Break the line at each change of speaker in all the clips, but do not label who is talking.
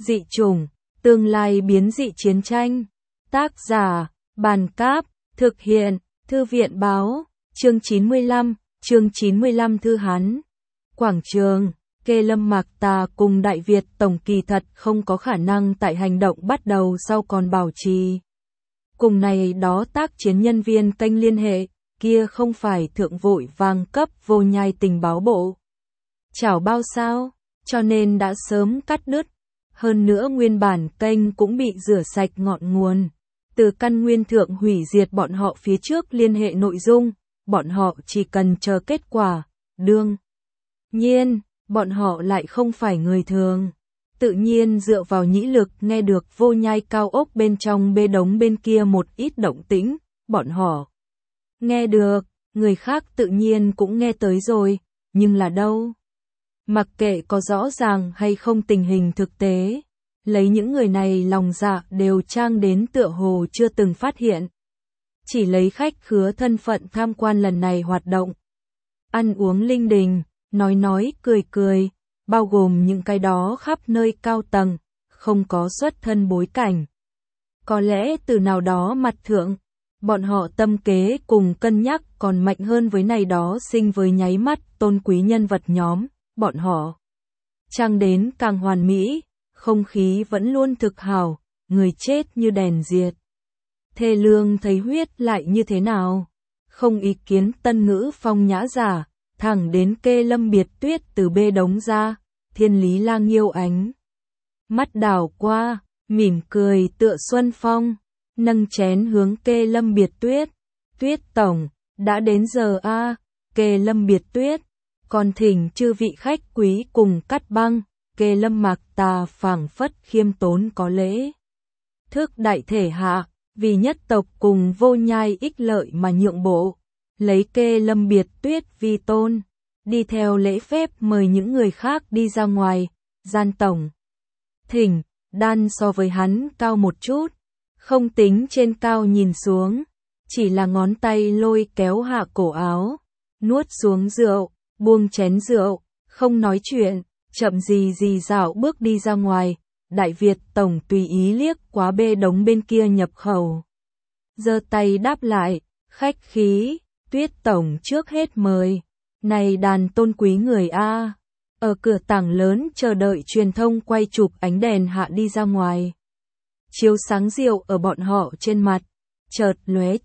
Dị chủng, tương lai biến dị chiến tranh. Tác giả, Bàn Cáp, thực hiện, Thư viện Báo, chương 95 Thư Hán. Quảng trường, Kê Lâm Mạc Tà cùng Đại Việt Tổng kỳ thật không có khả năng tại hành động bắt đầu sau còn bảo trì. Cùng này đó tác chiến nhân viên kênh liên hệ, kia không phải thượng vội vàng cấp vô nhai tình báo bộ. Chảo bao sao, cho nên đã sớm cắt đứt. Hơn nữa nguyên bản kênh cũng bị rửa sạch ngọn nguồn. Từ căn nguyên thượng hủy diệt bọn họ phía trước liên hệ nội dung, bọn họ chỉ cần chờ kết quả, đương nhiên, bọn họ lại không phải người thường. Tự nhiên dựa vào nhĩ lực nghe được vô nhai cao ốc bên trong bê đống bên kia một ít động tĩnh, bọn họ nghe được, người khác tự nhiên cũng nghe tới rồi, nhưng là đâu? Mặc kệ có rõ ràng hay không tình hình thực tế, lấy những người này lòng dạ đều trang đến tựa hồ chưa từng phát hiện. Chỉ lấy khách khứa thân phận tham quan lần này hoạt động. Ăn uống linh đình, nói cười, bao gồm những cái đó khắp nơi cao tầng, không có xuất thân bối cảnh. Có lẽ từ nào đó mặt thượng, bọn họ tâm kế cùng cân nhắc còn mạnh hơn với này đó sinh với nháy mắt tôn quý nhân vật nhóm, bọn họ trang đến càng hoàn mỹ, không khí vẫn luôn thực hảo, người chết như đèn diệt. Thê lương thấy huyết lại như thế nào? Không ý kiến tân ngữ phong nhã giả, thẳng đến Kê Lâm Biệt Tuyết từ bê đống ra, Thiên Lý Lang yêu ánh. Mắt đảo qua, mỉm cười tựa xuân phong, nâng chén hướng Kê Lâm Biệt Tuyết. Tuyết tổng, đã đến giờ a. Kê Lâm Biệt Tuyết, còn thỉnh chư vị khách quý cùng cắt băng. Kê Lâm Mạc Tà phảng phất khiêm tốn có lễ. Thức đại thể hạ, vì nhất tộc cùng vô nhai ích lợi mà nhượng bộ, lấy Kê Lâm Biệt Tuyết vi tôn, đi theo lễ phép mời những người khác đi ra ngoài. Gian tổng thỉnh, đan so với hắn cao một chút, không tính trên cao nhìn xuống, chỉ là ngón tay lôi kéo hạ cổ áo, nuốt xuống rượu, buông chén rượu, không nói chuyện, chậm gì dạo bước đi ra ngoài. Đại Việt Tổng tùy ý liếc quá bê đống bên kia nhập khẩu, giơ tay đáp lại, khách khí. Tuyết Tổng trước hết mời, này đàn tôn quý người a. Ở cửa tảng lớn chờ đợi truyền thông quay chụp ánh đèn hạ đi ra ngoài. Chiếu sáng rượu ở bọn họ trên mặt, chợt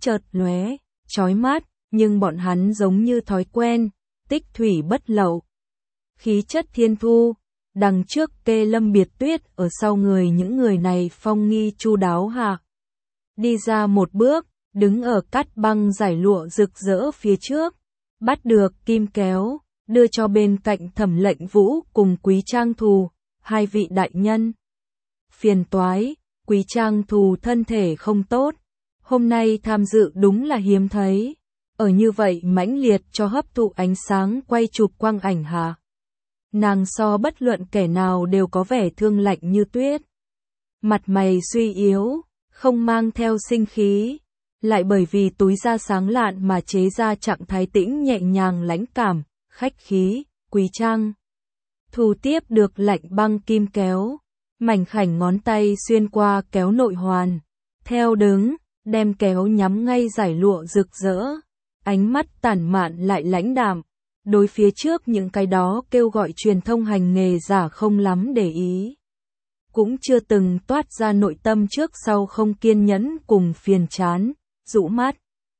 lóe, chói mắt, nhưng bọn hắn giống như thói quen, tích thủy bất lậu. Khí chất thiên thu, đằng trước Kê Lâm Biệt Tuyết, ở sau người những người này phong nghi chu đáo hạ. Đi ra một bước, đứng ở cắt băng giải lụa rực rỡ phía trước, bắt được kim kéo, đưa cho bên cạnh Thẩm Lệnh Vũ cùng Quý Trang Thù, hai vị đại nhân. Phiền toái, Quý Trang Thù thân thể không tốt, hôm nay tham dự đúng là hiếm thấy, ở như vậy mãnh liệt cho hấp thụ ánh sáng quay chụp quang ảnh hạ. Nàng so bất luận kẻ nào đều có vẻ thương lạnh như tuyết. Mặt mày suy yếu, không mang theo sinh khí, lại bởi vì túi da sáng lạn mà chế ra trạng thái tĩnh nhẹ nhàng lãnh cảm, khách khí. Quý Trang Thù tiếp được lạnh băng kim kéo, mảnh khảnh ngón tay xuyên qua kéo nội hoàn, theo đứng, đem kéo nhắm ngay giải lụa rực rỡ, ánh mắt tản mạn lại lãnh đạm. Đối phía trước những cái đó kêu gọi truyền thông hành nghề giả không lắm để ý. Cũng chưa từng toát ra nội tâm trước sau không kiên nhẫn cùng phiền chán, rũ mắt.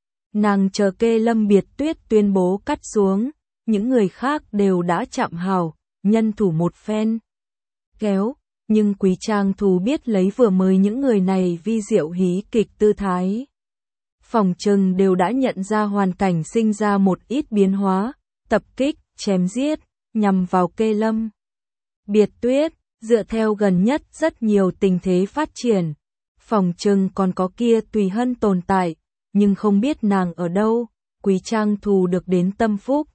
Nàng chờ Kê Lâm Biệt Tuyết tuyên bố cắt xuống, những người khác đều đã chạm hào, nhân thủ một phen. Kéo, nhưng Quý Trang Thù biết lấy vừa mới những người này vi diệu hí kịch tư thái. Phòng trừng đều đã nhận ra hoàn cảnh sinh ra một ít biến hóa. Tập kích, chém giết, nhằm vào Kê Lâm Biệt Tuyết, dựa theo gần nhất rất nhiều tình thế phát triển. Phòng trừng còn có kia Tùy Hân tồn tại, nhưng không biết nàng ở đâu. Quý Trang Thù được đến tâm phúc.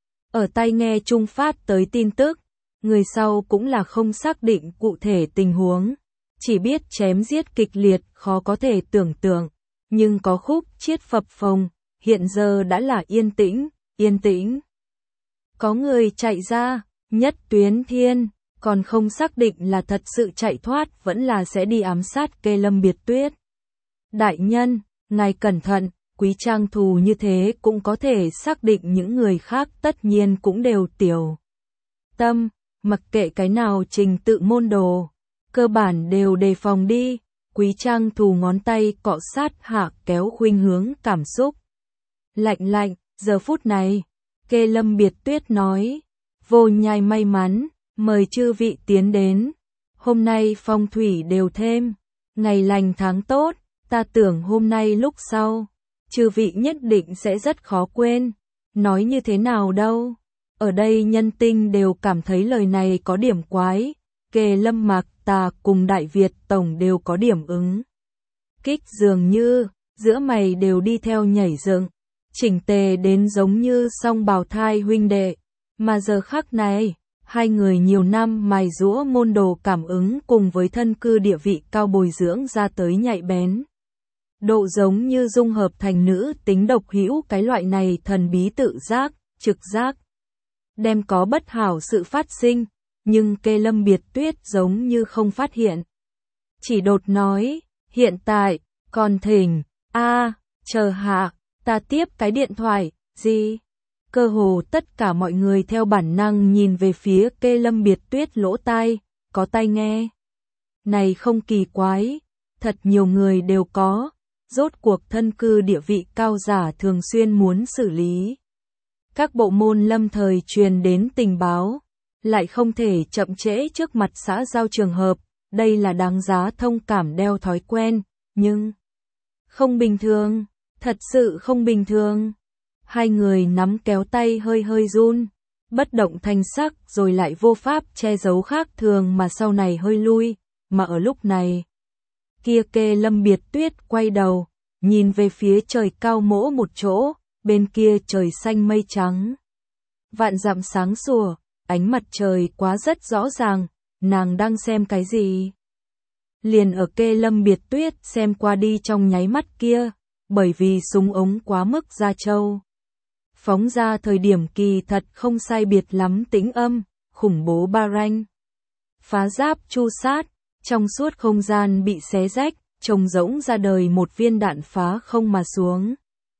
Ở tai nghe trung phát tới tin tức, người sau cũng là không xác định cụ thể tình huống. Chỉ biết chém giết kịch liệt khó có thể tưởng tượng, nhưng có khúc chiết phập phồng, hiện giờ đã là yên tĩnh. Có người chạy ra, Nhất Tuyến Thiên, còn không xác định là thật sự chạy thoát vẫn là sẽ đi ám sát Kê Lâm Biệt Tuyết. Đại nhân, ngài cẩn thận, Quý Trang Thù như thế cũng có thể xác định những người khác tất nhiên cũng đều tiểu tâm, mặc kệ cái nào trình tự môn đồ, cơ bản đều đề phòng đi. Quý Trang Thù ngón tay cọ sát hạ kéo khuynh hướng cảm xúc. Lạnh lạnh, giờ phút này, Kê Lâm Biệt Tuyết nói, vô nhai may mắn, mời chư vị tiến đến. Hôm nay phong thủy đều thêm, ngày lành tháng tốt, ta tưởng hôm nay lúc sau, chư vị nhất định sẽ rất khó quên. Nói như thế nào đâu? Ở đây nhân tinh đều cảm thấy lời này có điểm quái. Kê Lâm Mạc Tà cùng Đại Việt Tổng đều có điểm ứng kích, dường như giữa mày đều đi theo nhảy dựng, chỉnh tề đến giống như song bào thai huynh đệ. Mà giờ khắc này, hai người nhiều năm mài giũa môn đồ cảm ứng cùng với thân cư địa vị cao bồi dưỡng ra tới nhạy bén. Độ giống như dung hợp thành nữ tính độc hữu, cái loại này thần bí tự giác, trực giác. Đem có bất hảo sự phát sinh, nhưng Kê Lâm Biệt Tuyết giống như không phát hiện. Chỉ đột nói, hiện tại, còn thỉnh, chờ hạ, ta tiếp cái điện thoại, gì? Cơ hồ tất cả mọi người theo bản năng nhìn về phía Kê Lâm Biệt Tuyết lỗ tai, có tai nghe. Này không kỳ quái, thật nhiều người đều có, rốt cuộc thân cư địa vị cao giả thường xuyên muốn xử lý. Các bộ môn lâm thời truyền đến tình báo, lại không thể chậm trễ trước mặt xã giao trường hợp, đây là đáng giá thông cảm đeo thói quen, nhưng không bình thường, thật sự không bình thường. Hai người nắm kéo tay hơi hơi run, bất động thanh sắc rồi lại vô pháp che giấu khác thường mà sau này hơi lui, mà ở lúc này, kia Kê Lâm Biệt Tuyết quay đầu, nhìn về phía trời cao mỗ một chỗ, bên kia trời xanh mây trắng. Vạn dặm sáng sủa, ánh mặt trời quá rất rõ ràng, nàng đang xem cái gì? Liền ở Kê Lâm Biệt Tuyết xem qua đi trong nháy mắt kia, bởi vì súng ống quá mức ra châu. Phóng ra thời điểm kỳ thật không sai biệt lắm tĩnh âm, khủng bố ba ranh. Phá giáp chu sát, trong suốt không gian bị xé rách, trông rỗng ra đời một viên đạn phá không mà xuống.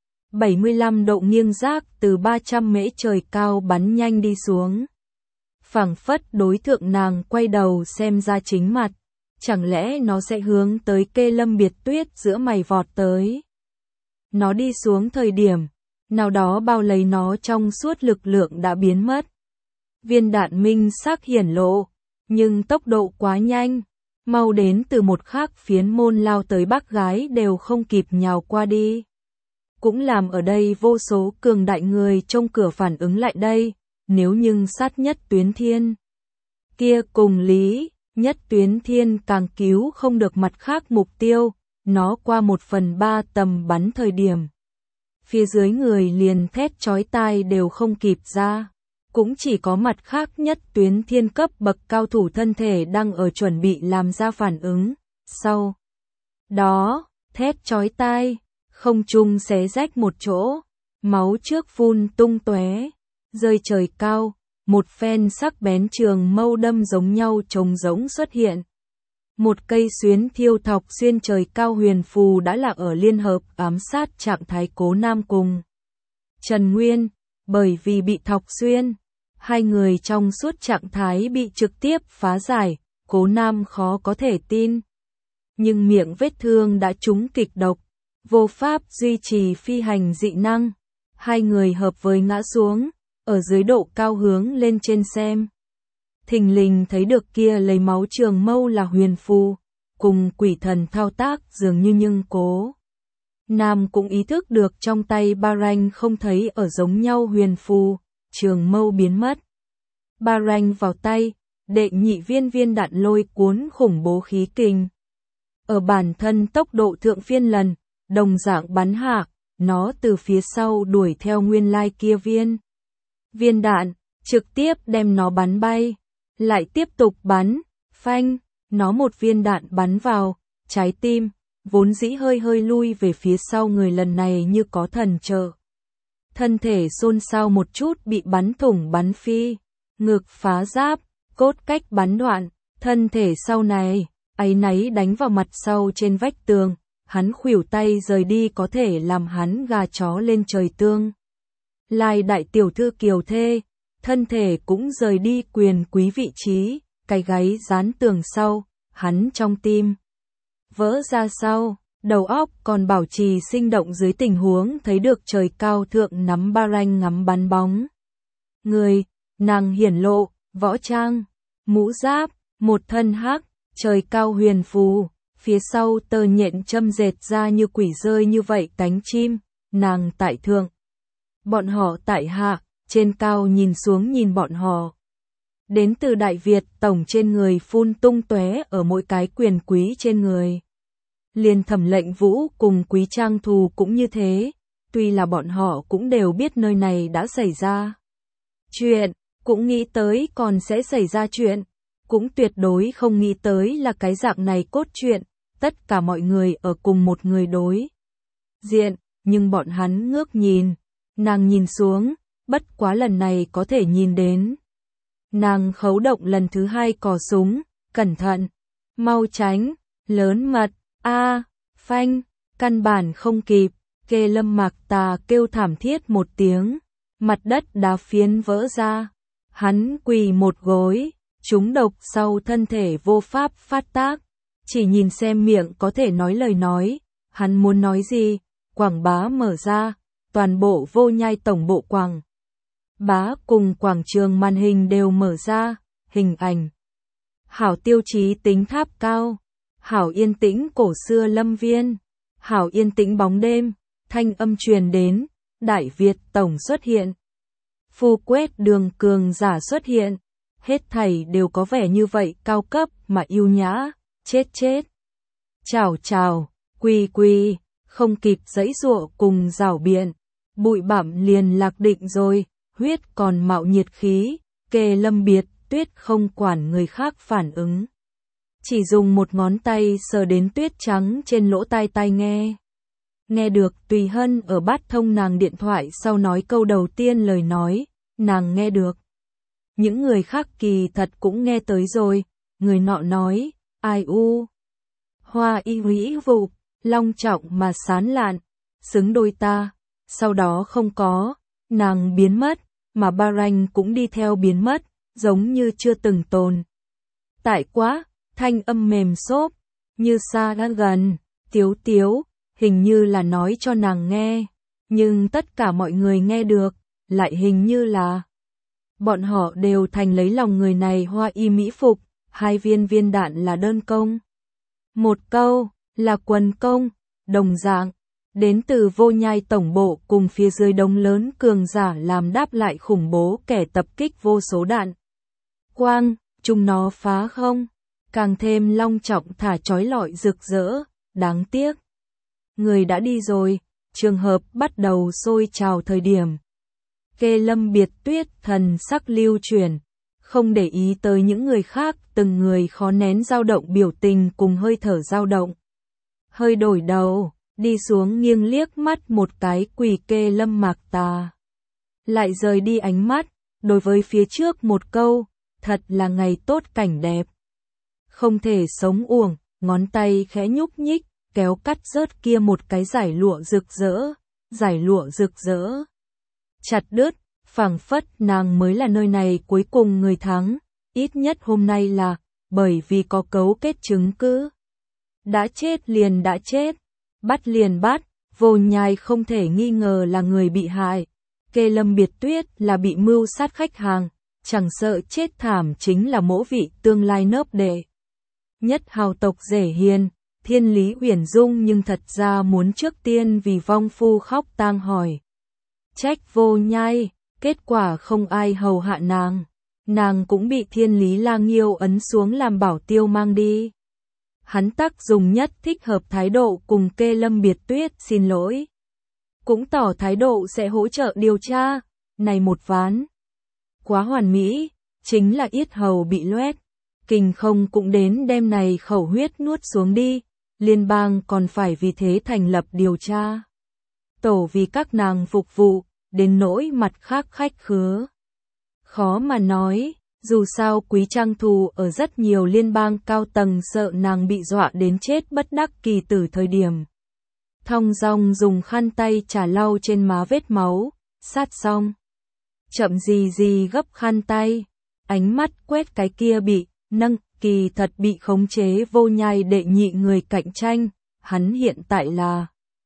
75 độ nghiêng rác từ 300 mễ trời cao bắn nhanh đi xuống. Phảng phất đối tượng nàng quay đầu xem ra chính mặt, chẳng lẽ nó sẽ hướng tới Kê Lâm Biệt Tuyết giữa mày vọt tới. Nó đi xuống thời điểm, nào đó bao lấy nó trong suốt lực lượng đã biến mất. Viên đạn minh sắc hiển lộ, nhưng tốc độ quá nhanh, mau đến từ một khác phiến môn lao tới bác gái đều không kịp nhào qua đi. Cũng làm ở đây vô số cường đại người trong cửa phản ứng lại đây, nếu nhưng sát Nhất Tuyến Thiên. Kia cùng lý, Nhất Tuyến Thiên càng cứu không được mặt khác mục tiêu, nó qua 1/3 tầm bắn thời điểm. Phía dưới người liền thét chói tai đều không kịp ra, cũng chỉ có mặt khác Nhất Tuyến Thiên cấp bậc cao thủ thân thể đang ở chuẩn bị làm ra phản ứng. Sau đó, thét chói tai, không trung xé rách một chỗ, máu trước phun tung tóe, rơi trời cao, một phen sắc bén trường mâu đâm giống nhau trống rỗng xuất hiện. Một cây xuyến thiêu thọc xuyên trời cao huyền phù đã là ở liên hợp ám sát trạng thái Cố Nam cùng Trần Nguyên, bởi vì bị thọc xuyên, hai người trong suốt trạng thái bị trực tiếp phá giải, Cố Nam khó có thể tin. Nhưng miệng vết thương đã trúng kịch độc, vô pháp duy trì phi hành dị năng, hai người hợp với ngã xuống, ở dưới độ cao hướng lên trên xem. Thình lình thấy được kia lấy máu trường mâu là huyền phù, cùng quỷ thần thao tác dường như, nhưng Cố Nam cũng ý thức được trong tay ba ranh không thấy ở giống nhau huyền phù, trường mâu biến mất. Ba ranh vào tay, đệ nhị viên đạn lôi cuốn khủng bố khí kình. Ở bản thân tốc độ thượng phiên lần, đồng dạng bắn hạ, nó từ phía sau đuổi theo nguyên lai kia viên đạn, trực tiếp đem nó bắn bay. Lại tiếp tục bắn, phanh, nó một viên đạn bắn vào, trái tim, vốn dĩ hơi hơi lui về phía sau người lần này như có thần trợ. Thân thể xôn xao một chút bị bắn thủng bắn phi, ngực phá giáp, cốt cách bắn đoạn, thân thể sau này, áy náy đánh vào mặt sau trên vách tường, hắn khuỷu tay rời đi có thể làm hắn gà chó lên trời tương. Lai đại tiểu thư kiều thê, thân thể cũng rời đi quyền quý vị trí, cái gáy dán tường sau, hắn trong tim vỡ ra sau, đầu óc còn bảo trì sinh động dưới tình huống thấy được trời cao thượng nắm ba ranh ngắm bắn bóng. Người, nàng hiển lộ, võ trang, mũ giáp, một thân hắc, trời cao huyền phù, phía sau tơ nhện châm dệt ra như quỷ rơi như vậy cánh chim, nàng tại thượng. Bọn họ tại hạ, trên cao nhìn xuống nhìn bọn họ. Đến từ Đại Việt tổng trên người phun tung tóe ở mỗi cái quyền quý trên người. Liền Thẩm Lệnh Vũ cùng Quý Trang Thù cũng như thế, tuy là bọn họ cũng đều biết nơi này đã xảy ra chuyện, cũng nghĩ tới còn sẽ xảy ra chuyện, cũng tuyệt đối không nghĩ tới là cái dạng này cốt truyện, tất cả mọi người ở cùng một người đối diện, nhưng bọn hắn ngước nhìn, nàng nhìn xuống, bất quá lần này có thể nhìn đến. Nàng khấu động lần thứ hai cò súng, cẩn thận, mau tránh, lớn mật, phanh, căn bản không kịp, Kê Lâm Mạc Tà kêu thảm thiết một tiếng, mặt đất đá phiến vỡ ra, hắn quỳ một gối, trúng độc sau thân thể vô pháp phát tác, chỉ nhìn xem miệng có thể nói lời nói, hắn muốn nói gì, quảng bá mở ra, toàn bộ Vô Nhai tổng bộ quảng bá cùng quảng trường màn hình đều mở ra, hình ảnh. Hảo tiêu chí tính tháp cao, hảo yên tĩnh cổ xưa lâm viên, hảo yên tĩnh bóng đêm, thanh âm truyền đến, Đại Việt tổng xuất hiện. Phu quét đường cường giả xuất hiện, hết thảy đều có vẻ như vậy cao cấp mà yêu nhã, chết. Chào chào, quỳ, không kịp giãy giụa cùng rảo biện, bụi bặm liền lạc định rồi, huyết còn mạo nhiệt khí, Kê Lâm Biệt Tuyết không quản người khác phản ứng. Chỉ dùng một ngón tay sờ đến tuyết trắng trên lỗ tai nghe. Nghe được Tùy Hân ở bát thông nàng điện thoại sau nói câu đầu tiên lời nói, nàng nghe được. Những người khác kỳ thật cũng nghe tới rồi, người nọ nói, ai u. Hoa y vĩ vụ, long trọng mà sán lạn, xứng đôi ta, sau đó không có, nàng biến mất, mà ba ranh cũng đi theo biến mất, giống như chưa từng tồn. Tại quá, thanh âm mềm xốp, như xa đã gần, tiếu, hình như là nói cho nàng nghe, nhưng tất cả mọi người nghe được, lại hình như là bọn họ đều thành lấy lòng người này hoa y mỹ phục, 2 viên đạn là đơn công. 1 câu, là quần công, đồng dạng, đến từ Vô Nhai tổng bộ cùng phía dưới đống lớn cường giả làm đáp lại khủng bố kẻ tập kích vô số đạn. Quang, chúng nó phá không, càng thêm long trọng thả chói lọi rực rỡ, đáng tiếc. Người đã đi rồi, trường hợp bắt đầu sôi trào thời điểm. Kê Lâm Biệt Tuyết thần sắc lưu chuyển, không để ý tới những người khác, từng người khó nén dao động biểu tình cùng hơi thở dao động. Hơi đổi đầu, đi xuống nghiêng liếc mắt một cái quỳ Kê Lâm Mạc Tà. Lại rời đi ánh mắt, đối với phía trước một câu, thật là ngày tốt cảnh đẹp. Không thể sống uổng, ngón tay khẽ nhúc nhích, kéo cắt rớt kia một cái giải lụa rực rỡ. Chặt đứt, phảng phất nàng mới là nơi này cuối cùng người thắng, ít nhất hôm nay là, bởi vì có cấu kết chứng cứ. Đã chết liền đã chết, bắt liền bắt, Vô Nhai không thể nghi ngờ là người bị hại. Kê Lâm Biệt Tuyết là bị mưu sát khách hàng, chẳng sợ chết thảm chính là mỗ vị tương lai nớp đệ. Nhất hào tộc rể hiền, Thiên Lý Uyển Dung nhưng thật ra muốn trước tiên vì vong phu khóc tang hỏi. Trách Vô Nhai, kết quả không ai hầu hạ nàng cũng bị Thiên Lý Lang Nghiêu ấn xuống làm bảo tiêu mang đi. Hắn tác dùng nhất thích hợp thái độ cùng Kê Lâm Biệt Tuyết xin lỗi. Cũng tỏ thái độ sẽ hỗ trợ điều tra, này một ván. Quá hoàn mỹ, chính là yết hầu bị loét. Kình không cũng đến đem này khẩu huyết nuốt xuống đi, liên bang còn phải vì thế thành lập điều tra. Tổ vì các nàng phục vụ, đến nỗi mặt khác khách khứa. Khó mà nói, Dù sao Quý Trang Thù ở rất nhiều liên bang cao tầng sợ nàng bị dọa đến chết bất đắc kỳ từ thời điểm. Thong dong dùng khăn tay chà lau trên má vết máu, sát xong. Chậm gì gấp khăn tay, ánh mắt quét cái kia bị nâng, kỳ thật bị khống chế Vô Nhai đệ nhị người cạnh tranh, hắn hiện tại là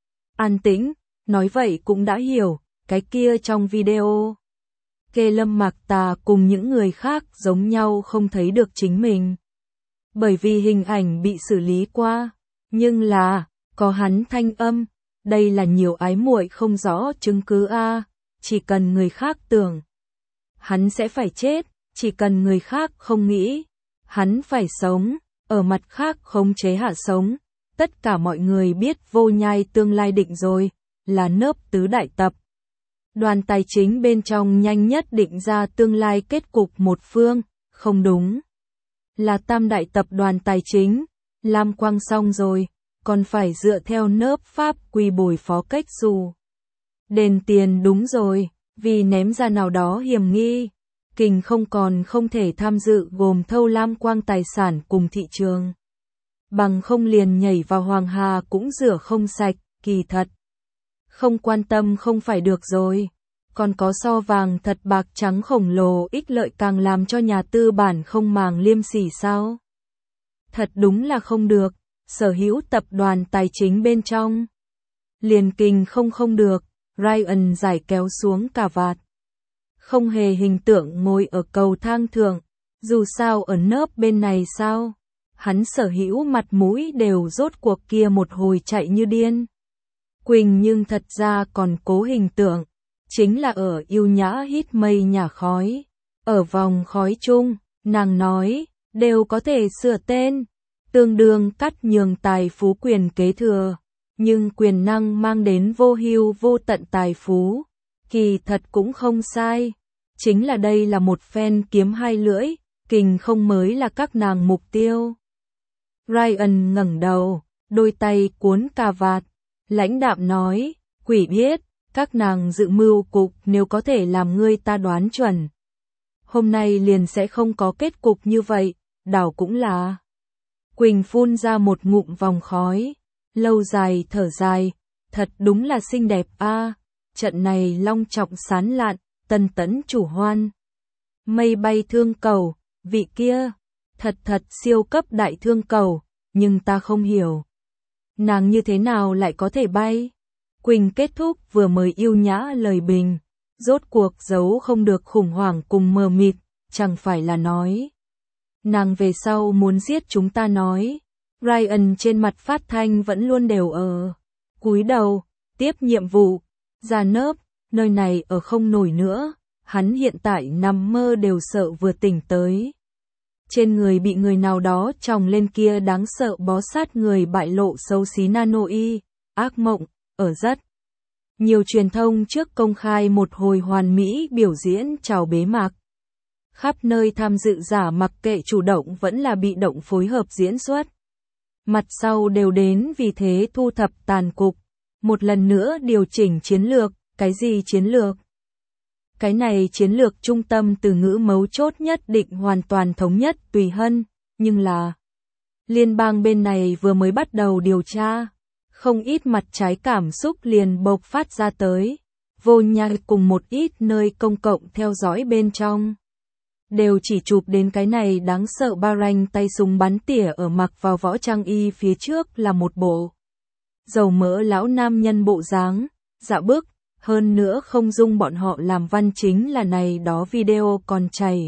an tĩnh, nói vậy cũng đã hiểu, cái kia trong video. Kê Lâm Mạc Tà cùng những người khác giống nhau không thấy được chính mình. Bởi vì hình ảnh bị xử lý qua, nhưng là, có hắn thanh âm, đây là nhiều ái muội không rõ chứng cứ a, chỉ cần người khác tưởng. Hắn sẽ phải chết, chỉ cần người khác không nghĩ. Hắn phải sống, ở mặt khác khống chế hạ sống. Tất cả mọi người biết Vô Nhai tương lai định rồi, là nớp tứ đại tập. Đoàn tài chính bên trong nhanh nhất định ra tương lai kết cục một phương, không đúng. Là tam đại tập đoàn tài chính, Lam Quang xong rồi, còn phải dựa theo nớp pháp quy bồi phó cách dù. Đền tiền đúng rồi, vì ném ra nào đó hiểm nghi. Kình không thể tham dự gồm thâu Lam Quang tài sản cùng thị trường. Bằng không liền nhảy vào Hoàng Hà cũng rửa không sạch, kỳ thật. Không quan tâm không phải được rồi. Còn có so vàng thật bạc trắng khổng lồ ích lợi càng làm cho nhà tư bản không màng liêm sỉ sao? Thật đúng là không được, sở hữu tập đoàn tài chính bên trong. Liền Kình không được, Ryan giải kéo xuống cà vạt. Không hề hình tượng ngồi ở cầu thang thượng, dù sao ở nớp bên này sao? Hắn sở hữu mặt mũi đều rốt cuộc kia một hồi chạy như điên. Quỳnh nhưng thật ra còn cố hình tượng, chính là ở yêu nhã hít mây nhà khói. Ở vòng khói chung, nàng nói, đều có thể sửa tên, tương đương cắt nhường tài phú quyền kế thừa. Nhưng quyền năng mang đến vô hưu vô tận tài phú, kỳ thật cũng không sai. Chính là đây là một phen kiếm hai lưỡi, Kình không mới là các nàng mục tiêu. Ryan ngẩng đầu, đôi tay cuốn cà vạt, lãnh đạm nói, quỷ biết, các nàng dự mưu cục nếu có thể làm ngươi ta đoán chuẩn. Hôm nay liền sẽ không có kết cục như vậy, đảo cũng là. Quỳnh phun ra một ngụm vòng khói, lâu dài thở dài, thật đúng là xinh đẹp a, trận này long trọng sán lạn, tân tấn chủ hoan. Mây bay thương cầu, vị kia, thật siêu cấp đại thương cầu, nhưng ta không hiểu. Nàng như thế nào lại có thể bay? Quỳnh kết thúc vừa mới yêu nhã lời bình, rốt cuộc giấu không được khủng hoảng cùng mờ mịt, chẳng phải là nói. Nàng về sau muốn giết chúng ta nói. Ryan trên mặt phát thanh vẫn luôn đều ở. Cúi đầu, tiếp nhiệm vụ, ra nớp, nơi này ở không nổi nữa, hắn hiện tại nằm mơ đều sợ vừa tỉnh tới. Trên người bị người nào đó tròng lên kia đáng sợ bó sát người bại lộ xấu xí nano y, ác mộng, ở rất. Nhiều truyền thông trước công khai một hồi hoàn mỹ biểu diễn chào bế mạc. Khắp nơi tham dự giả mặc kệ chủ động vẫn là bị động phối hợp diễn xuất. Mặt sau đều đến vì thế thu thập tàn cục. Một lần nữa điều chỉnh chiến lược, cái gì chiến lược? Cái này chiến lược trung tâm từ ngữ mấu chốt nhất định hoàn toàn thống nhất tùy hân, nhưng là liên bang bên này vừa mới bắt đầu điều tra, không ít mặt trái cảm xúc liền bộc phát ra tới. Vô Nhai cùng một ít nơi công cộng theo dõi bên trong. Đều chỉ chụp đến cái này đáng sợ ba ranh tay súng bắn tỉa ở mặc vào võ trang y phía trước là một bộ. Dầu mỡ lão nam nhân bộ dáng, dạ bức, hơn nữa không dung bọn họ làm văn chính là này đó video còn chảy.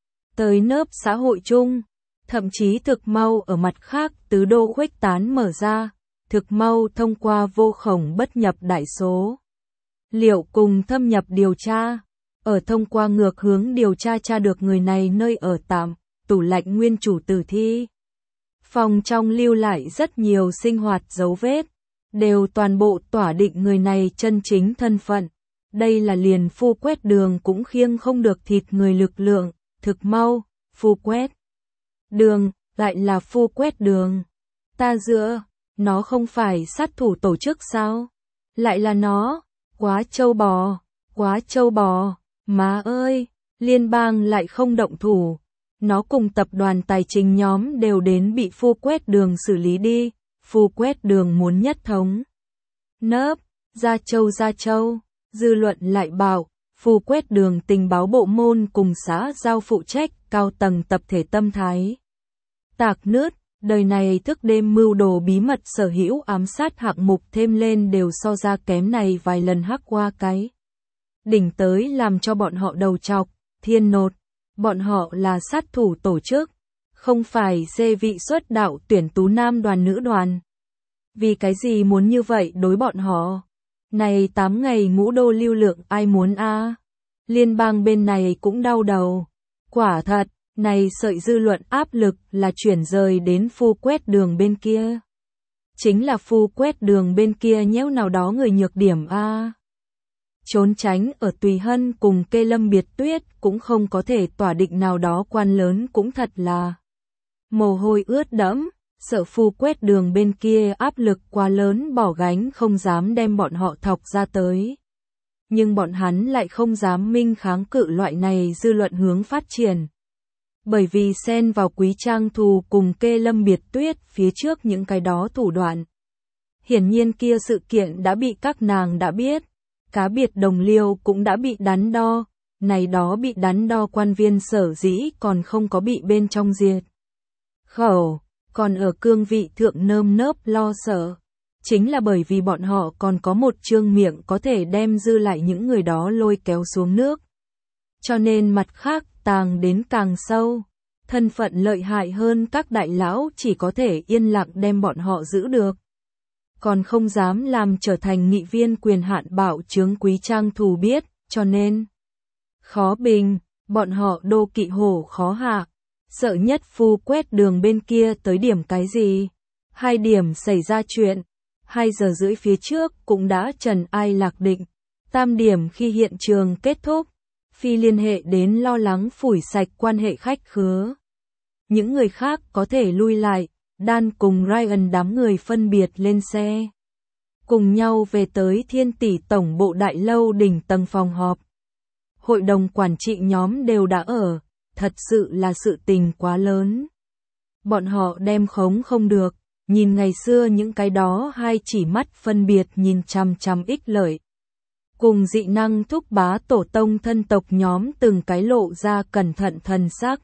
Tới nớp xã hội chung, thậm chí thực mau ở mặt khác tứ đô khuếch tán mở ra, thực mau thông qua vô khổng bất nhập đại số. Liệu cùng thâm nhập điều tra. Ở thông qua ngược hướng điều tra được người này nơi ở tạm, tủ lạnh nguyên chủ tử thi. Phòng trong lưu lại rất nhiều sinh hoạt dấu vết, đều toàn bộ tỏa định người này chân chính thân phận. Đây là liền phu quét đường cũng khiêng không được thịt người lực lượng, thực mau, phu quét đường, lại là phu quét đường. Ta dựa, nó không phải sát thủ tổ chức sao? Lại là nó, quá trâu bò, má ơi, liên bang lại không động thủ. Nó cùng tập đoàn tài chính nhóm đều đến bị Phu Quét Đường xử lý đi. Phu Quét Đường muốn nhất thống nớp, Gia Châu. Dư luận lại bảo, Phu Quét Đường tình báo bộ môn cùng xã giao phụ trách cao tầng tập thể tâm thái tạc nứt, đời này thức đêm mưu đồ bí mật sở hữu ám sát hạng mục thêm lên đều so ra kém này vài lần hắc qua cái đỉnh tới làm cho bọn họ đầu chọc, thiên nột. Bọn họ là sát thủ tổ chức, không phải dê vị xuất đạo tuyển tú nam đoàn nữ đoàn. Vì cái gì muốn như vậy đối bọn họ? Này 8 ngày ngũ đô lưu lượng ai muốn a? Liên bang bên này cũng đau đầu. Quả thật, này sợi dư luận áp lực là chuyển rời đến Phu Quét Đường bên kia. Chính là Phu Quét Đường bên kia nhéo nào đó người nhược điểm a. Trốn tránh ở Tùy Hân cùng Kê Lâm Biệt Tuyết cũng không có thể tỏa định nào đó quan lớn cũng thật là mồ hôi ướt đẫm, sợ Phu Quét Đường bên kia áp lực quá lớn bỏ gánh không dám đem bọn họ thọc ra tới. Nhưng bọn hắn lại không dám minh kháng cự loại này dư luận hướng phát triển. Bởi vì xen vào Quý Trang Thù cùng Kê Lâm Biệt Tuyết phía trước những cái đó thủ đoạn. Hiển nhiên kia sự kiện đã bị các nàng đã biết. Cá biệt đồng liêu cũng đã bị đắn đo, này đó bị đắn đo quan viên sở dĩ còn không có bị bên trong diệt khẩu, còn ở cương vị thượng nơm nớp lo sợ. Chính là bởi vì bọn họ còn có một trương miệng có thể đem dư lại những người đó lôi kéo xuống nước. Cho nên mặt khác tàng đến càng sâu, thân phận lợi hại hơn các đại lão chỉ có thể yên lặng đem bọn họ giữ được. Còn không dám làm trở thành nghị viên quyền hạn bảo chướng Quý Trang Thù biết, cho nên khó bình, bọn họ đô kỵ hổ khó hạ, sợ nhất Phu Quét Đường bên kia tới điểm cái gì. 2 điểm xảy ra chuyện, 2 giờ rưỡi phía trước cũng đã trần ai lạc định, 3 điểm khi hiện trường kết thúc, phi liên hệ đến lo lắng phủi sạch quan hệ khách khứa. Những người khác có thể lui lại. Dan cùng Ryan đám người phân biệt lên xe. Cùng nhau về tới Thiên Tỷ tổng bộ đại lâu đỉnh tầng phòng họp. Hội đồng quản trị nhóm đều đã ở, thật sự là sự tình quá lớn. Bọn họ đem khống không được, nhìn ngày xưa những cái đó hai chỉ mắt phân biệt nhìn chằm chằm ích lợi. Cùng dị năng thúc bá tổ tông thân tộc nhóm từng cái lộ ra cẩn thận thần sắc.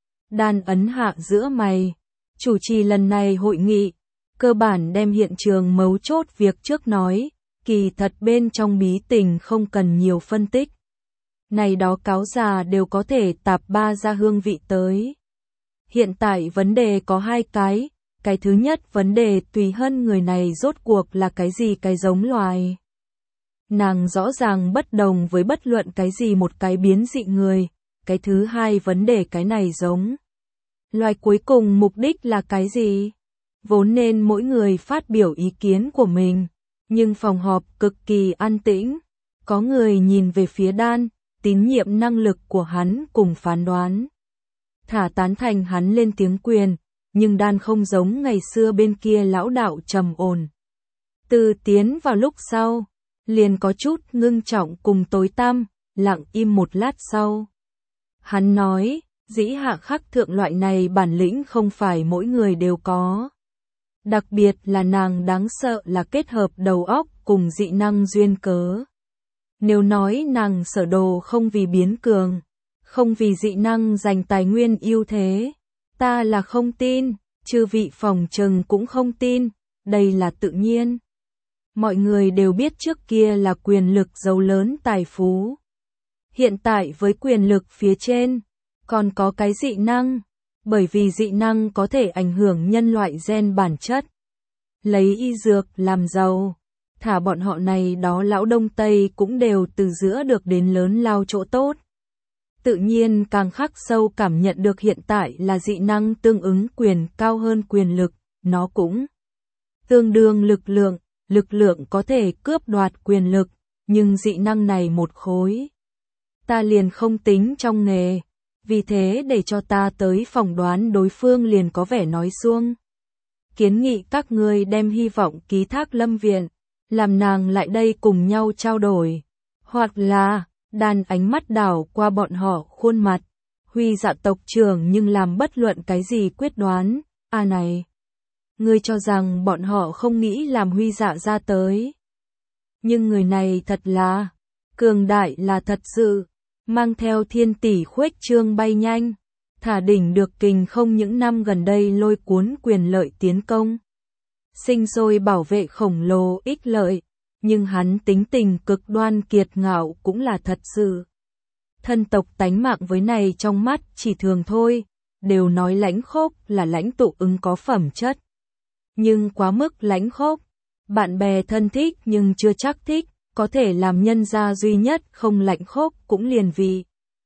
Dan ấn hạ giữa mày. Chủ trì lần này hội nghị, cơ bản đem hiện trường mấu chốt việc trước nói, kỳ thật bên trong bí tình không cần nhiều phân tích. Này đó cáo già đều có thể tạp ba ra hương vị tới. Hiện tại vấn đề có 2 cái thứ nhất vấn đề Tùy Hân người này rốt cuộc là cái gì cái giống loài. Nàng rõ ràng bất đồng với bất luận cái gì một cái biến dị người, cái thứ hai vấn đề cái này giống. Loài cuối cùng mục đích là cái gì? Vốn nên mỗi người phát biểu ý kiến của mình, nhưng phòng họp cực kỳ an tĩnh. Có người nhìn về phía Dan, tín nhiệm năng lực của hắn cùng phán đoán. Thả tán thành hắn lên tiếng quyền, nhưng Dan không giống ngày xưa bên kia lão đạo trầm ổn. Từ tiến vào lúc sau, liền có chút ngưng trọng cùng tối tăm, lặng im một lát sau. Hắn nói, dĩ hạ khắc thượng loại này bản lĩnh không phải mỗi người đều có. Đặc biệt là nàng đáng sợ là kết hợp đầu óc cùng dị năng duyên cớ. Nếu nói nàng sở đồ không vì biến cường, không vì dị năng giành tài nguyên ưu thế, ta là không tin, chư vị phòng trừng cũng không tin, đây là tự nhiên. Mọi người đều biết trước kia là quyền lực giàu lớn tài phú. Hiện tại với quyền lực phía trên, còn có cái dị năng, bởi vì dị năng có thể ảnh hưởng nhân loại gen bản chất. Lấy y dược làm giàu, thả bọn họ này đó lão Đông Tây cũng đều từ giữa được đến lớn lao chỗ tốt. Tự nhiên càng khắc sâu cảm nhận được hiện tại là dị năng tương ứng quyền cao hơn quyền lực, nó cũng tương đương lực lượng có thể cướp đoạt quyền lực, nhưng dị năng này một khối. Ta liền không tính trong nghề, vì thế để cho ta tới phỏng đoán đối phương liền có vẻ nói suông. Kiến nghị các ngươi đem hy vọng ký thác Lâm Viện, làm nàng lại đây cùng nhau trao đổi, hoặc là Đan ánh mắt đảo qua bọn họ khuôn mặt. Huy Dạ tộc trưởng nhưng làm bất luận cái gì quyết đoán. Này, ngươi cho rằng bọn họ không nghĩ làm Huy Dạ ra tới. Nhưng người này thật là cường đại, là thật sự, mang theo thiên tỷ khuếch trương bay nhanh, thả đỉnh được kình không những năm gần đây lôi cuốn quyền lợi tiến công. Sinh sôi bảo vệ khổng lồ ích lợi, nhưng hắn tính tình cực đoan kiệt ngạo cũng là thật sự. Thân tộc tánh mạng với này trong mắt chỉ thường thôi, đều nói lãnh khốc là lãnh tụ ứng có phẩm chất. Nhưng quá mức lãnh khốc, bạn bè thân thích nhưng chưa chắc thích, có thể làm nhân gia duy nhất không lãnh khốc cũng liền vì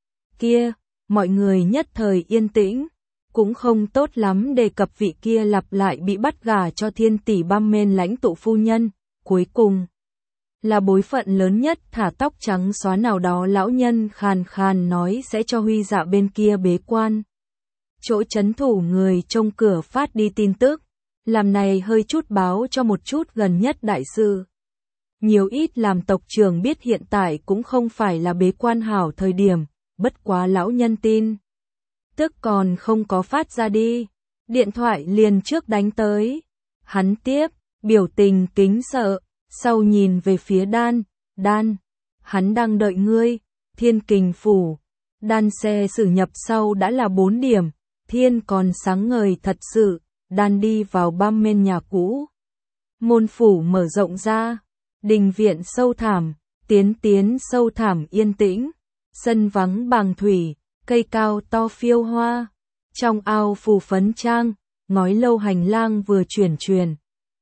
kia, mọi người nhất thời yên tĩnh, cũng không tốt lắm đề cập vị kia lặp lại bị bắt gả cho thiên tỷ băm men lãnh tụ phu nhân, cuối cùng là bối phận lớn nhất thả tóc trắng xóa nào đó lão nhân khàn khàn nói sẽ cho Huy Dạ bên kia bế quan. Chỗ trấn thủ người trông cửa phát đi tin tức, làm này hơi chút báo cho một chút gần nhất đại sư. Nhiều ít làm tộc trưởng biết hiện tại cũng không phải là bế quan hảo thời điểm, bất quá lão nhân tin tức còn không có phát ra đi, điện thoại liền trước đánh tới. Hắn tiếp, biểu tình kính sợ, sau nhìn về phía Đan, hắn đang đợi ngươi, Thiên Kình phủ. Đan xe xử nhập sau đã là 4 điểm, thiên còn sáng ngời thật sự. Đan đi vào băm men nhà cũ. Môn phủ mở rộng ra, đình viện sâu thẳm, tiến sâu thẳm yên tĩnh, sân vắng bàng thủy, cây cao to phiêu hoa, trong ao phủ phấn trang, ngói lâu hành lang vừa chuyển.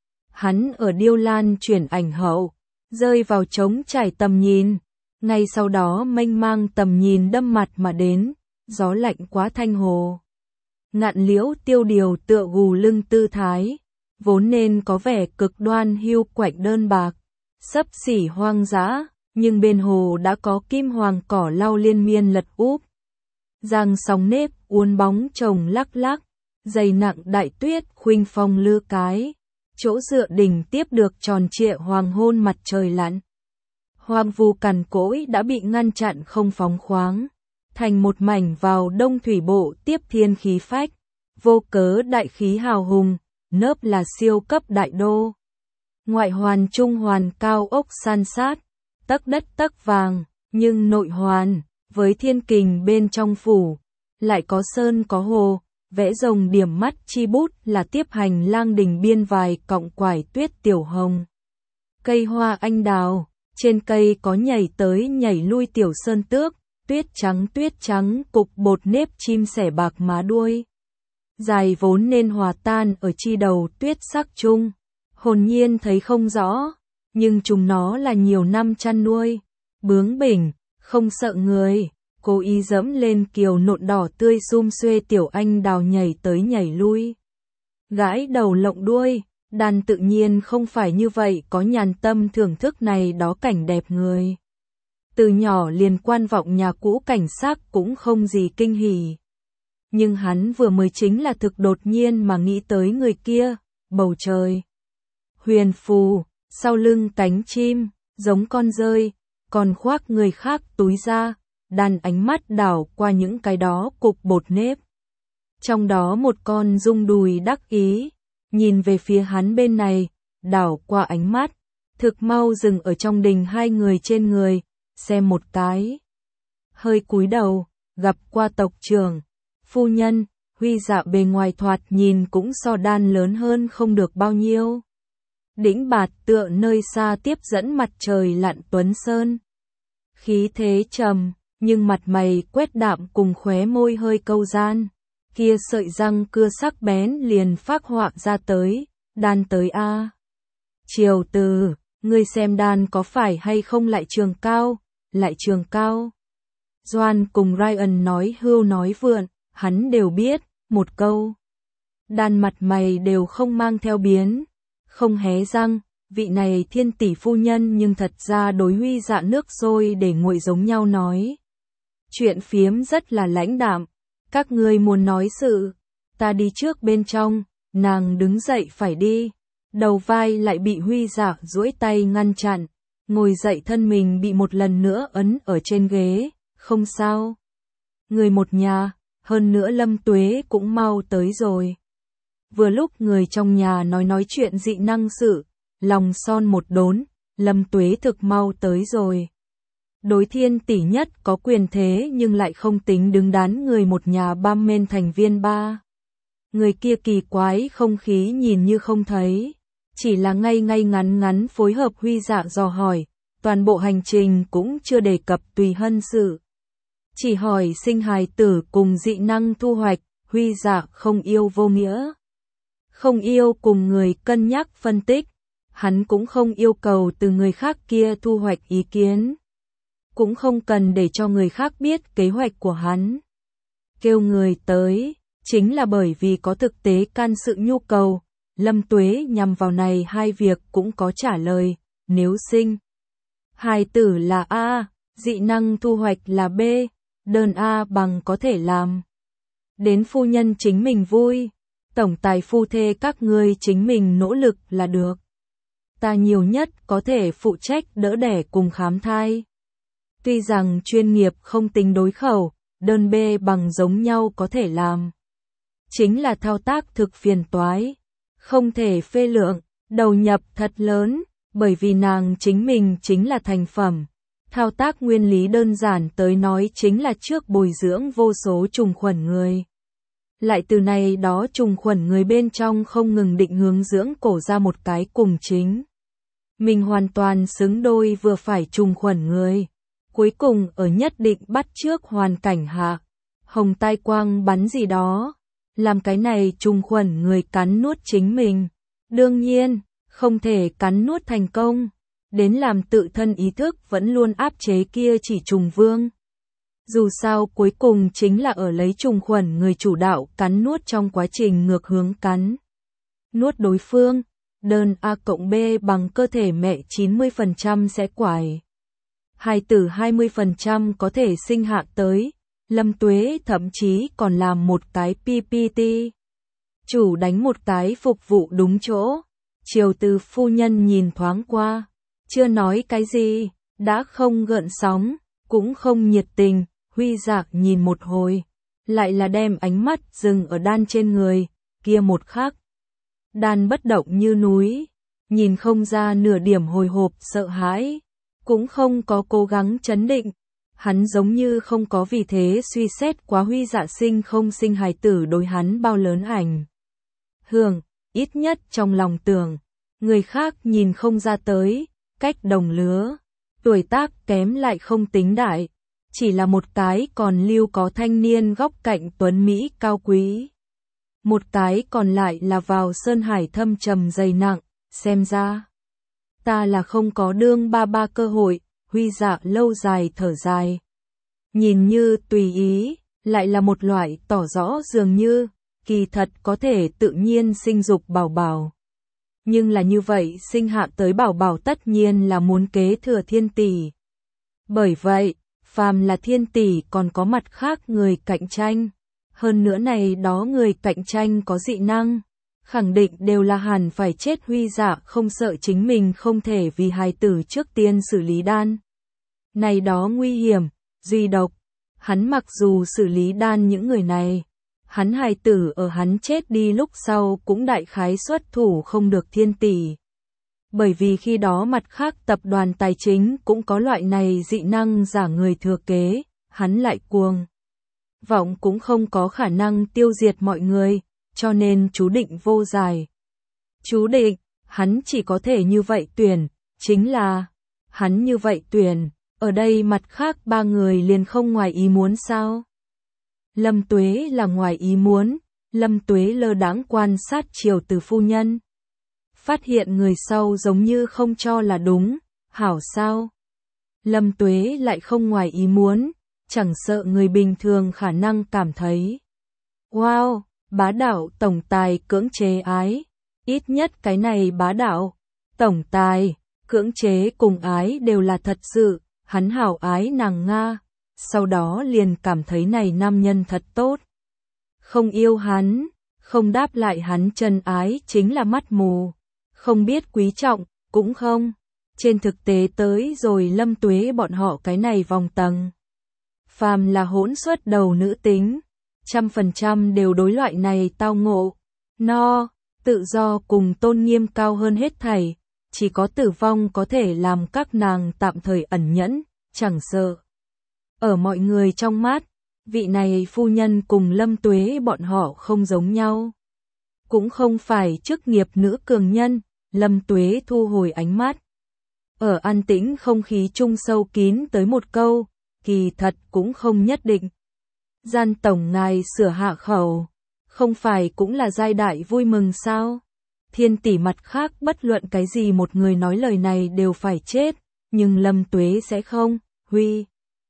Hắn ở điêu lan chuyển ảnh hậu, rơi vào trống trải tầm nhìn, ngay sau đó mênh mang tầm nhìn đâm mặt mà đến, gió lạnh quá thanh hồ. Ngạn liễu tiêu điều tựa gù lưng tư thái, vốn nên có vẻ cực đoan hiu quạnh đơn bạc, xấp xỉ hoang dã, nhưng bên hồ đã có kim hoàng cỏ lau liên miên lật úp. Giang sóng nếp uốn bóng chồng lắc lắc, dày nặng đại tuyết khuynh phong lưa cái, chỗ dựa đỉnh tiếp được tròn trịa hoàng hôn mặt trời lặn. Hoang vu cằn cỗi đã bị ngăn chặn không phóng khoáng, thành một mảnh vào đông thủy bộ tiếp thiên khí phách, vô cớ đại khí hào hùng, nớp là siêu cấp đại đô. Ngoại hoàn trung hoàn cao ốc san sát, tấc đất tấc vàng, nhưng nội hoàn, với thiên kình bên trong phủ, lại có sơn có hồ, vẽ rồng điểm mắt chi bút là tiếp hành lang đình biên vài cọng quải tuyết tiểu hồng. Cây hoa anh đào, trên cây có nhảy tới nhảy lui tiểu sơn tước, tuyết trắng cục bột nếp chim sẻ bạc má đuôi. Dài vốn nên hòa tan ở chi đầu tuyết sắc chung, hồn nhiên thấy không rõ, nhưng chúng nó là nhiều năm chăn nuôi, bướng bỉnh, không sợ người, cố ý dẫm lên kiều nộn đỏ tươi sum xuê tiểu anh đào nhảy tới nhảy lui. Gãi đầu lộng đuôi, Đan tự nhiên không phải như vậy có nhàn tâm thưởng thức này đó cảnh đẹp người. Từ nhỏ liền quan vọng nhà cũ cảnh sắc cũng không gì kinh hỉ. Nhưng hắn vừa mới chính là thực đột nhiên mà nghĩ tới người kia, bầu trời. Huyền phù, sau lưng cánh chim, giống con rơi, còn khoác người khác túi ra, Đan ánh mắt đảo qua những cái đó cục bột nếp. Trong đó một con rung đùi đắc ý, nhìn về phía hắn bên này, đảo qua ánh mắt, thực mau dừng ở trong đình hai người trên người, xem một cái. Hơi cúi đầu, gặp qua tộc trưởng, phu nhân, Huy Dạ bề ngoài thoạt nhìn cũng so Đan lớn hơn không được bao nhiêu. Đĩnh bạt tựa nơi xa tiếp dẫn mặt trời lặn tuấn sơn. Khí thế trầm, nhưng mặt mày quét đạm cùng khóe môi hơi câu gian. Kia sợi răng cưa sắc bén liền phác họa ra tới, Đan tới a. Triều Từ, ngươi xem Đan có phải hay không lại trường cao. Doan cùng Ryan nói hưu nói vượn, hắn đều biết, một câu. Đan mặt mày đều không mang theo biến, không hé răng, vị này thiên tỷ phu nhân nhưng thật ra đối Huy Dạ nước sôi để nguội giống nhau nói. Chuyện phiếm rất là lãnh đạm, các ngươi muốn nói sự, ta đi trước bên trong, nàng đứng dậy phải đi, đầu vai lại bị Huy Dạ duỗi tay ngăn chặn, ngồi dậy thân mình bị một lần nữa ấn ở trên ghế, không sao. Người một nhà, hơn nữa Lâm Tuế cũng mau tới rồi. Vừa lúc người trong nhà nói chuyện dị năng sự, lòng son một đốn, Lâm Tuế thực mau tới rồi. Đối Thiên tỷ nhất có quyền thế nhưng lại không tính đứng đắn người một nhà băm men thành viên ba. Người kia kỳ quái không khí nhìn như không thấy, chỉ là ngay ngắn ngắn phối hợp Huy Dạ dò hỏi, toàn bộ hành trình cũng chưa đề cập tùy hân sự. Chỉ hỏi sinh hài tử cùng dị năng thu hoạch, Huy Dạ không yêu vô nghĩa. Không yêu cùng người cân nhắc phân tích, hắn cũng không yêu cầu từ người khác kia thu hoạch ý kiến. Cũng không cần để cho người khác biết kế hoạch của hắn. Kêu người tới, chính là bởi vì có thực tế can sự nhu cầu, Lâm Tuế nhằm vào này hai việc cũng có trả lời, nếu sinh hài tử là A, dị năng thu hoạch là B, đơn A bằng có thể làm. Đến phu nhân chính mình vui, tổng tài phu thê các ngươi chính mình nỗ lực là được. Ta nhiều nhất có thể phụ trách đỡ đẻ cùng khám thai. Tuy rằng chuyên nghiệp không tính đối khẩu, đơn B bằng giống nhau có thể làm. Chính là thao tác thực phiền toái, không thể phê lượng, đầu nhập thật lớn, bởi vì nàng chính mình chính là thành phẩm. Thao tác nguyên lý đơn giản tới nói chính là trước bồi dưỡng vô số trùng khuẩn người. Lại từ này đó trùng khuẩn người bên trong không ngừng định hướng dưỡng cổ ra một cái cùng chính. Mình hoàn toàn xứng đôi vừa phải trùng khuẩn người. Cuối cùng ở nhất định bắt trước hoàn cảnh hạ, hồng tai quang bắn gì đó, làm cái này trùng khuẩn người cắn nuốt chính mình. Đương nhiên, không thể cắn nuốt thành công, đến làm tự thân ý thức vẫn luôn áp chế kia chỉ trùng vương. Dù sao cuối cùng chính là ở lấy trùng khuẩn người chủ đạo cắn nuốt trong quá trình ngược hướng cắn nuốt đối phương, đơn A cộng B bằng cơ thể mẹ 90% sẽ quải. Hài tử 20% có thể sinh hạ tới, Lâm Tuế thậm chí còn làm một cái PPT. Chủ đánh một cái phục vụ đúng chỗ, Triều Từ phu nhân nhìn thoáng qua, chưa nói cái gì, đã không gợn sóng, cũng không nhiệt tình, Huy Dạ nhìn một hồi, lại là đem ánh mắt dừng ở đan trên người, kia một khắc. Đan bất động như núi, nhìn không ra nửa điểm hồi hộp sợ hãi, cũng không có cố gắng chấn định, hắn giống như không có vì thế suy xét quá Huy Dạ sinh không sinh hài tử đối hắn bao lớn ảnh hưởng, ít nhất trong lòng tưởng, người khác nhìn không ra tới, cách đồng lứa, tuổi tác kém lại không tính đại, chỉ là một cái còn lưu có thanh niên góc cạnh tuấn Mỹ cao quý. Một cái còn lại là vào sơn hải thâm trầm dày nặng, xem ra. Ta là không có đương ba cơ hội, Huy Dạ lâu dài thở dài. Nhìn như tùy ý, lại là một loại tỏ rõ dường như, kỳ thật có thể tự nhiên sinh dục bảo bảo. Nhưng là như vậy sinh hạ tới bảo bảo tất nhiên là muốn kế thừa thiên tỷ. Bởi vậy, phàm là thiên tỷ còn có mặt khác người cạnh tranh. Hơn nữa này đó người cạnh tranh có dị năng, khẳng định đều là hẳn phải chết. Huy Dạ không sợ chính mình không thể vì hài tử trước tiên xử lý đan. Này đó nguy hiểm, duy độc, hắn mặc dù xử lý đan những người này, hắn hài tử ở hắn chết đi lúc sau cũng đại khái xuất thủ không được thiên tỷ. Bởi vì khi đó mặt khác tập đoàn tài chính cũng có loại này dị năng giả người thừa kế, hắn lại cuồng vọng cũng không có khả năng tiêu diệt mọi người, cho nên chú định vô giải. Chú định, hắn chỉ có thể như vậy tuyển, chính là, hắn như vậy tuyển, ở đây mặt khác ba người liền không ngoài ý muốn sao? Lâm Tuế là ngoài ý muốn, Lâm Tuế lơ đãng quan sát Triều Từ phu nhân. Phát hiện người sau giống như không cho là đúng, hảo sao? Lâm Tuế lại không ngoài ý muốn, chẳng sợ người bình thường khả năng cảm thấy. Wow, bá đạo tổng tài cưỡng chế ái, ít nhất cái này bá đạo, tổng tài, cưỡng chế cùng ái đều là thật sự, hắn hảo ái nàng Nga, sau đó liền cảm thấy này nam nhân thật tốt. Không yêu hắn, không đáp lại hắn chân ái chính là mắt mù, không biết quý trọng, cũng không Trên thực tế tới rồi Lâm Tuế bọn họ cái này vòng tầng. Phàm là hỗn suất đầu nữ tính, 100% đều đối loại này tao ngộ. Tự do cùng tôn nghiêm cao hơn hết thảy, chỉ có tử vong có thể làm các nàng tạm thời ẩn nhẫn, chẳng sợ. Ở mọi người trong mắt, vị này phu nhân cùng Lâm Tuế bọn họ không giống nhau. Cũng không phải chức nghiệp nữ cường nhân, Lâm Tuế thu hồi ánh mắt. Ở an tĩnh không khí trung sâu kín tới một câu, kỳ thật cũng không nhất định. Gian tổng ngài sửa hạ khẩu, không phải cũng là giai đại vui mừng sao? Thiên tỷ mặt khác bất luận cái gì một người nói lời này đều phải chết, nhưng Lâm Tuế sẽ không, Huy.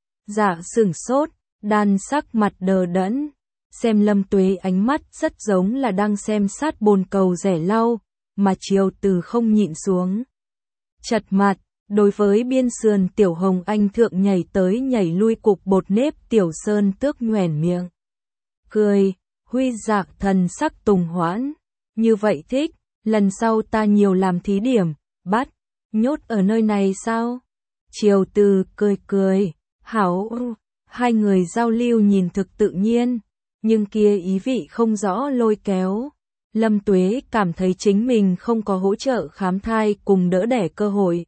Dạ sửng sốt, Đan sắc mặt đờ đẫn, xem Lâm Tuế ánh mắt rất giống là đang xem sát bồn cầu rẻ lau, mà Triều Từ không nhịn xuống. Chật mặt, đối với biên sườn Tiểu Hồng Anh thượng nhảy tới nhảy lui cục bột nếp Tiểu Sơn Tước nhoẻn miệng. Cười, Huy dạ thần sắc tùng hoãn, như vậy thích, lần sau ta nhiều làm thí điểm, bắt, nhốt ở nơi này sao? Triều Từ cười, hảo, hai người giao lưu nhìn thực tự nhiên, nhưng kia ý vị không rõ lôi kéo. Lâm Tuế cảm thấy chính mình không có hỗ trợ khám thai cùng đỡ đẻ cơ hội.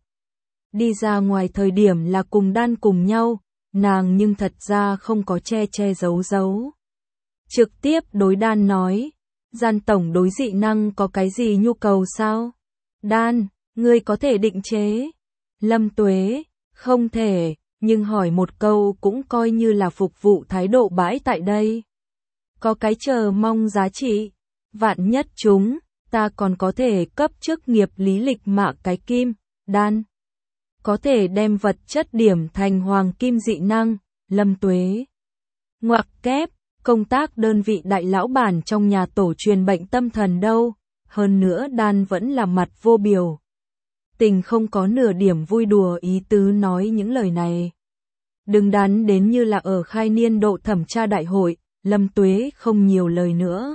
Đi ra ngoài thời điểm là cùng Đan cùng nhau, nàng nhưng thật ra không có che giấu. Trực tiếp đối Đan nói, Gian tổng đối dị năng có cái gì nhu cầu sao? Đan, ngươi có thể định chế. Lâm Tuế, không thể, nhưng hỏi một câu cũng coi như là phục vụ thái độ bãi tại đây. Có cái chờ mong giá trị, vạn nhất chúng, ta còn có thể cấp chức nghiệp lý lịch mạ cái kim, Đan. Có thể đem vật chất điểm thành hoàng kim dị năng, Lâm Tuế. Ngoặc kép, công tác đơn vị đại lão bản trong nhà tổ truyền bệnh tâm thần đâu, hơn nữa Đan vẫn là mặt vô biểu. Tình không có nửa điểm vui đùa ý tứ nói những lời này. Đừng đắn đến như là ở khai niên độ thẩm tra đại hội, Lâm Tuế không nhiều lời nữa.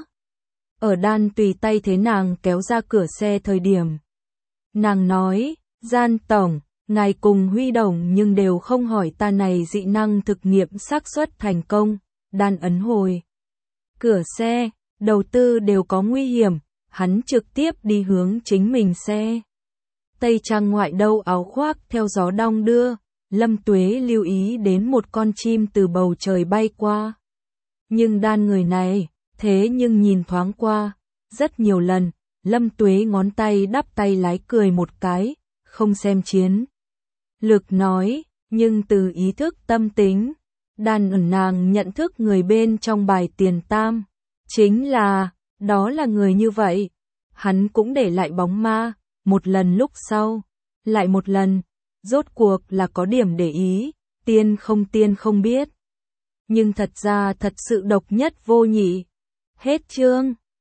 Ở Đan tùy tay thế nàng kéo ra cửa xe thời điểm. Nàng nói, Gian tổng, ngài cùng Huy đồng nhưng đều không hỏi ta này dị năng thực nghiệm xác suất thành công, Đan ấn hồi. Cửa xe, đầu tư đều có nguy hiểm, hắn trực tiếp đi hướng chính mình xe. Tây trang ngoại đâu áo khoác theo gió đong đưa, Lâm Tuế lưu ý đến một con chim từ bầu trời bay qua. Nhưng Đan người này, thế nhưng nhìn thoáng qua, rất nhiều lần, Lâm Tuế ngón tay đắp tay lái cười một cái, không xem chiến. Lực nói, nhưng từ ý thức tâm tính, Đan ẩn nàng nhận thức người bên trong bài tiền tam. Chính là, đó là người như vậy. Hắn cũng để lại bóng ma, một lần lúc sau, lại một lần, rốt cuộc là có điểm để ý, tiên không biết. Nhưng thật ra thật sự độc nhất vô nhị. Hết chương.